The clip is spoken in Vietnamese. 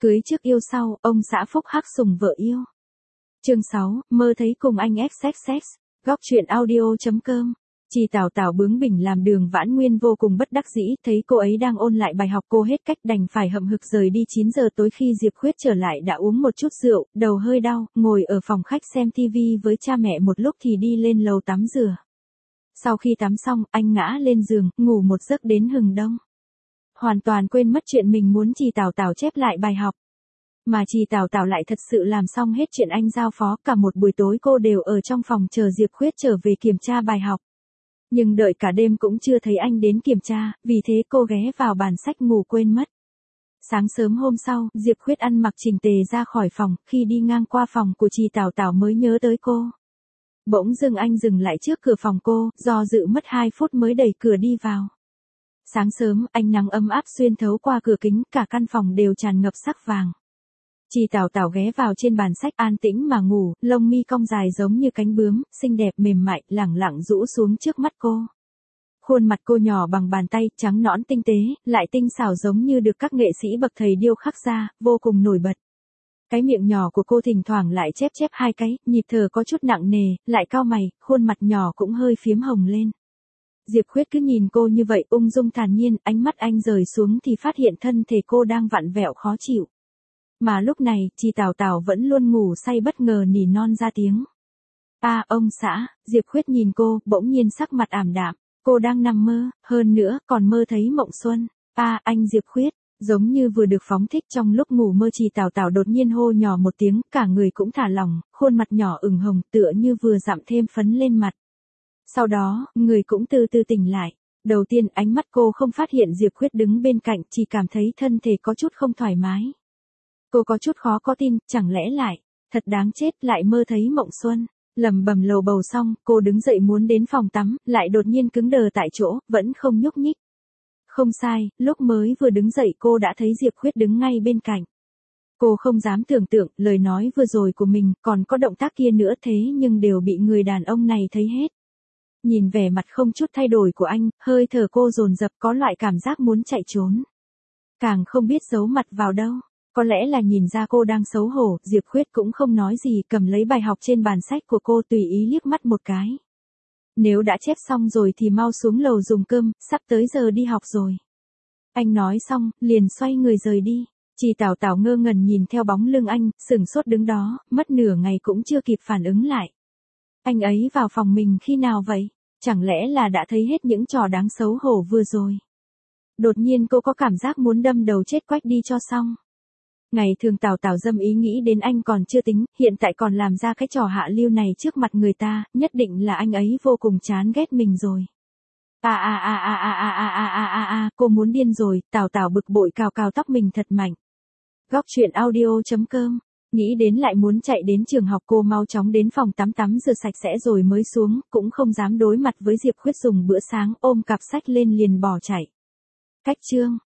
Cưới trước yêu sau, ông xã phúc hắc sùng vợ yêu. Chương 6, mơ thấy cùng anh XXX. Góc truyện audio.com. Chị Tào Tào bướng bỉnh làm Đường Vãn Nguyên vô cùng bất đắc dĩ, thấy cô ấy đang ôn lại bài học cô hết cách đành phải hậm hực rời đi. 9 giờ tối khi Diệp Khuyết trở lại đã uống một chút rượu, đầu hơi đau, ngồi ở phòng khách xem TV với cha mẹ một lúc thì đi lên lầu tắm rửa. Sau khi tắm xong, anh ngã lên giường, ngủ một giấc đến hừng đông. Hoàn toàn quên mất chuyện mình muốn chị Tào Tào chép lại bài học. Mà chị Tào Tào lại thật sự làm xong hết chuyện anh giao phó, cả một buổi tối cô đều ở trong phòng chờ Diệp Khuyết trở về kiểm tra bài học. Nhưng đợi cả đêm cũng chưa thấy anh đến kiểm tra, vì thế cô ghé vào bàn sách ngủ quên mất. Sáng sớm hôm sau, Diệp Khuyết ăn mặc chỉnh tề ra khỏi phòng, khi đi ngang qua phòng của chị Tào Tào mới nhớ tới cô. Bỗng dưng anh dừng lại trước cửa phòng cô, do dự mất 2 phút mới đẩy cửa đi vào. Sáng sớm, ánh nắng ấm áp xuyên thấu qua cửa kính, cả căn phòng đều tràn ngập sắc vàng. Chị Tào Tào ghé vào trên bàn sách an tĩnh mà ngủ, lông mi cong dài giống như cánh bướm, xinh đẹp mềm mại, lẳng lặng rũ xuống trước mắt cô. Khuôn mặt cô nhỏ bằng bàn tay, trắng nõn tinh tế, lại tinh xảo giống như được các nghệ sĩ bậc thầy điêu khắc ra, vô cùng nổi bật. Cái miệng nhỏ của cô thỉnh thoảng lại chép chép 2 cái, nhịp thở có chút nặng nề, lại cau mày, khuôn mặt nhỏ cũng hơi phím hồng lên. Diệp Khuyết cứ nhìn cô như vậy ung dung thản nhiên, ánh mắt anh rời xuống thì phát hiện thân thể cô đang vặn vẹo khó chịu. Mà lúc này, chị Tào Tào vẫn luôn ngủ say bất ngờ nỉ non ra tiếng. Ông xã, Diệp Khuyết nhìn cô, bỗng nhiên sắc mặt ảm đạm, cô đang nằm mơ, hơn nữa, còn mơ thấy mộng xuân. Anh Diệp Khuyết, giống như vừa được phóng thích trong lúc ngủ mơ. Chị Tào Tào đột nhiên hô nhỏ một tiếng, cả người cũng thả lỏng, khuôn mặt nhỏ ửng hồng tựa như vừa dặm thêm phấn lên mặt. Sau đó, người cũng từ từ tỉnh lại. Đầu tiên ánh mắt cô không phát hiện Diệp Khuyết đứng bên cạnh, chỉ cảm thấy thân thể có chút không thoải mái. Cô có chút khó có tin, chẳng lẽ lại, thật đáng chết, lại mơ thấy mộng xuân. Lẩm bẩm lầu bầu xong, cô đứng dậy muốn đến phòng tắm, lại đột nhiên cứng đờ tại chỗ, vẫn không nhúc nhích. Không sai, lúc mới vừa đứng dậy cô đã thấy Diệp Khuyết đứng ngay bên cạnh. Cô không dám tưởng tượng, lời nói vừa rồi của mình, còn có động tác kia nữa thế nhưng đều bị người đàn ông này thấy hết. Nhìn vẻ mặt không chút thay đổi của anh, hơi thở cô dồn dập, có loại cảm giác muốn chạy trốn. Càng không biết giấu mặt vào đâu. Có lẽ là nhìn ra cô đang xấu hổ, Diệp Khuyết cũng không nói gì, cầm lấy bài học trên bàn sách của cô tùy ý liếc mắt một cái. Nếu đã chép xong rồi thì mau xuống lầu dùng cơm, sắp tới giờ đi học rồi. Anh nói xong, liền xoay người rời đi. Chị Tào Tào ngơ ngẩn nhìn theo bóng lưng anh, sửng sốt đứng đó, mất nửa ngày cũng chưa kịp phản ứng lại. Anh ấy vào phòng mình khi nào vậy? Chẳng lẽ là đã thấy hết những trò đáng xấu hổ vừa rồi? Đột nhiên cô có cảm giác muốn đâm đầu chết quách đi cho xong. Ngày thường Tào Tào dâm ý nghĩ đến anh còn chưa tính, hiện tại còn làm ra cái trò hạ lưu này trước mặt người ta, nhất định là anh ấy vô cùng chán ghét mình rồi. Cô muốn điên rồi, Tào Tào bực bội cào cào tóc mình thật mạnh. Góc truyện audio.com. Nghĩ đến lại muốn chạy đến trường học, cô mau chóng đến phòng tắm rửa sạch sẽ rồi mới xuống, cũng không dám đối mặt với Diệp Khuyết dùng bữa sáng, ôm cặp sách lên liền bỏ chạy. Cách chương